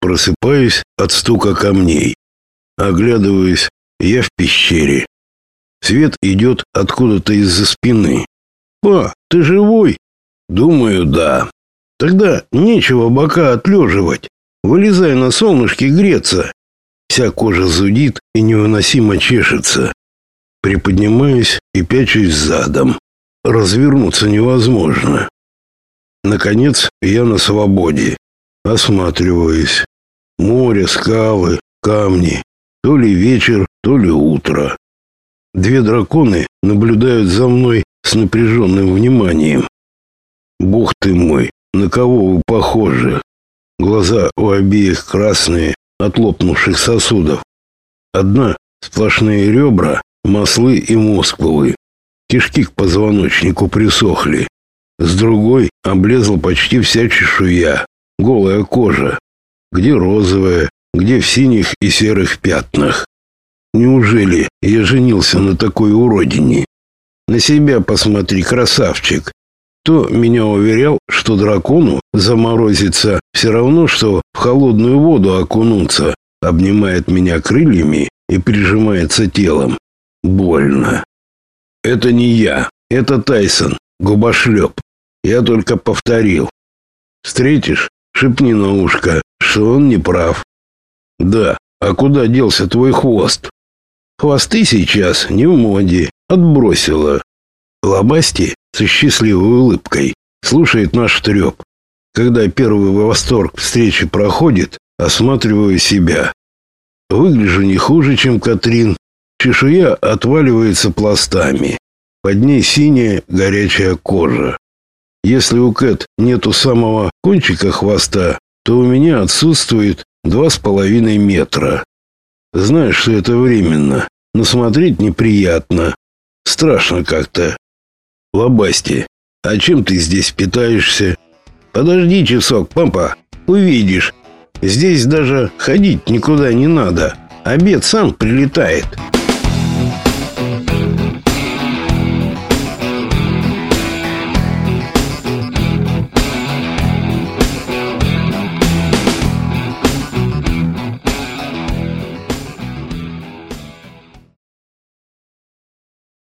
Просыпаюсь от стука камней. Оглядываюсь, я в пещере. Свет идет откуда-то из-за спины. «Па, ты живой?» «Думаю, да». «Тогда нечего бока отлеживать. Вылезай на солнышке греться». Вся кожа зудит и невыносимо чешется. Приподнимаюсь и пячусь задом. Развернуться невозможно. Наконец, я на свободе. Осматриваюсь. Море, скалы, камни. То ли вечер, то ли утро. Две драконы наблюдают за мной с напряженным вниманием. Бог ты мой, на кого вы похожи? Глаза у обеих красные от лопнувших сосудов. Одна сплошные ребра, маслы и мускулы. Кишки к позвоночнику присохли. С другой облезла почти вся чешуя, голая кожа. Где розовая, где в синих и серых пятнах. Неужели я женился на такой уродине? На себя посмотри, красавчик. Кто меня уверял, что дракону заморозиться все равно, что в холодную воду окунуться, обнимает меня крыльями и прижимается телом. Больно. Это не я, это Тайсон, губошлеп. Я только повторил. Встретишь, шепни на ушко, что он не прав. Да, а куда делся твой хвост? Хвосты сейчас не в моде, отбросила. Лобасти со счастливой улыбкой слушает наш треп. Когда первый восторг встречи проходит, осматриваю себя. Выгляжу не хуже, чем Катрин. Чешуя отваливается пластами. Под ней синяя горячая кожа. Если у Кэт нету самого кончика хвоста, то у меня отсутствует 2,5 метра. Знаешь, что это временно, но смотреть неприятно. Страшно как-то. Лобасти, а чем ты здесь питаешься? Подожди часок, папа, увидишь. Здесь даже ходить никуда не надо. Обед сам прилетает.